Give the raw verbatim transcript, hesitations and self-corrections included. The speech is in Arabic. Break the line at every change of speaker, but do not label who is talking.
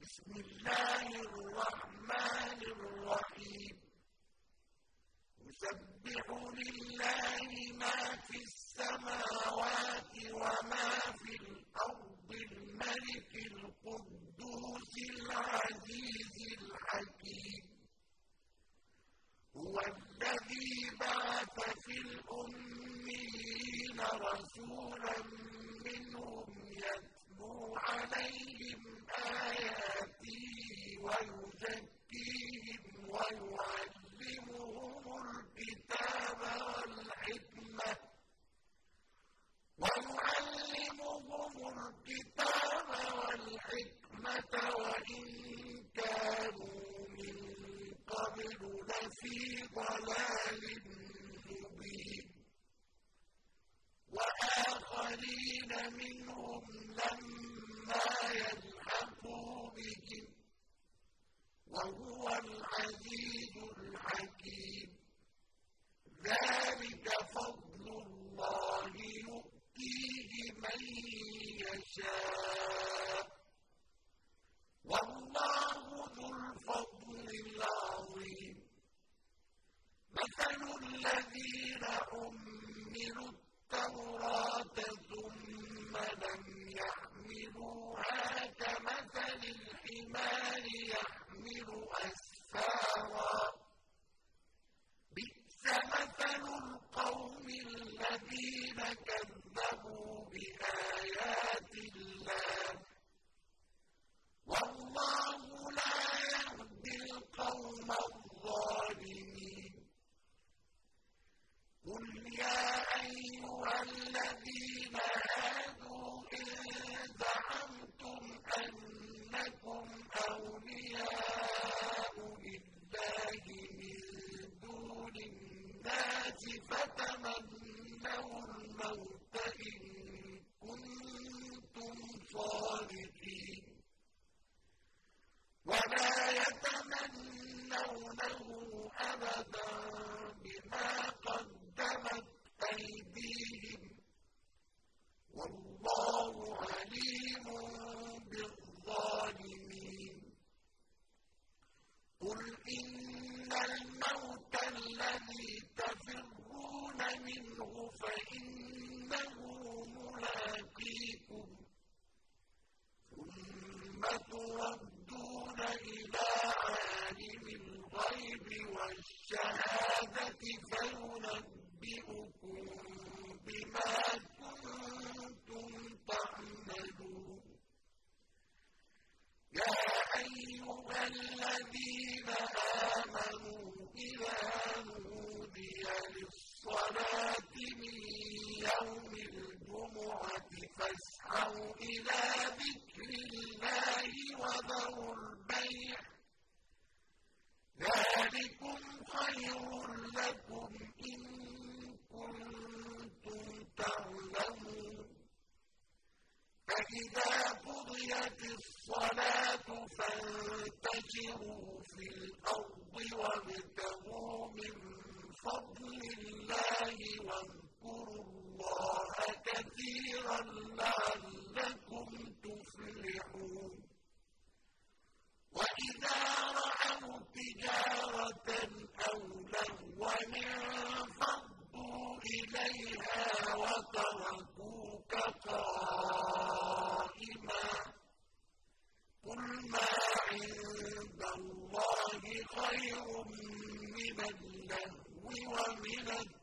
بسم الله الرحمن الرحيم يسبح لله ما في السماوات وما في الأرض الملك القدوس العزيز الحكيم هو الذي بعث في الأميين رسولا منهم يتلو عليهم آياته ويزكيهم ويعلمهم الكتاب والحكمة ويعلمهم الكتاب والحكمة وإن كانوا من قبل لفي ضلال مبين وآخرين منهم لما يلحقوا بهم وهو العزيز الحكيم ذلك فضل الله يؤتيه من يشاء والله ذو الفضل العظيم مثل الذين حملوا التوراة ثم لم يحملوها كمثل الحمار يحمل أسفارا بئس مثل القوم الذين كذبوا بآيات الله والله لا يهدي القوم الظالمين قل يا أيها الذين هادوا إن زعمتم أنكم أولياء لله من دون الناس فتمنوا الموت إن كنتم صادقين ولا يتمنونه أبدا بما قدمت أيديهم والله عليم بالظالمين قل إن الموت الذي تفرون منه فإنه ملاقيكم ثم تردون إلى عالم الغيب والشهادة فينبئكم بما كنتم تعملون يا أيها الذين آمنوا إذا نودي للصلاة من يوم الجمعة فاسعوا إلى ذكر الله وذروا البيع ذلكم خير لكم إن كنتم تعلمون فإذا قضيت الصلاة فانتشروا في الأرض وابتغوا من فضل الله واذكروا الله كثيرا لعلكم تفلحون وإذا رأوا تجارة أو لهوا انفضوا إليها وتركوك قائما قل ما عند الله خير من اللهو ومن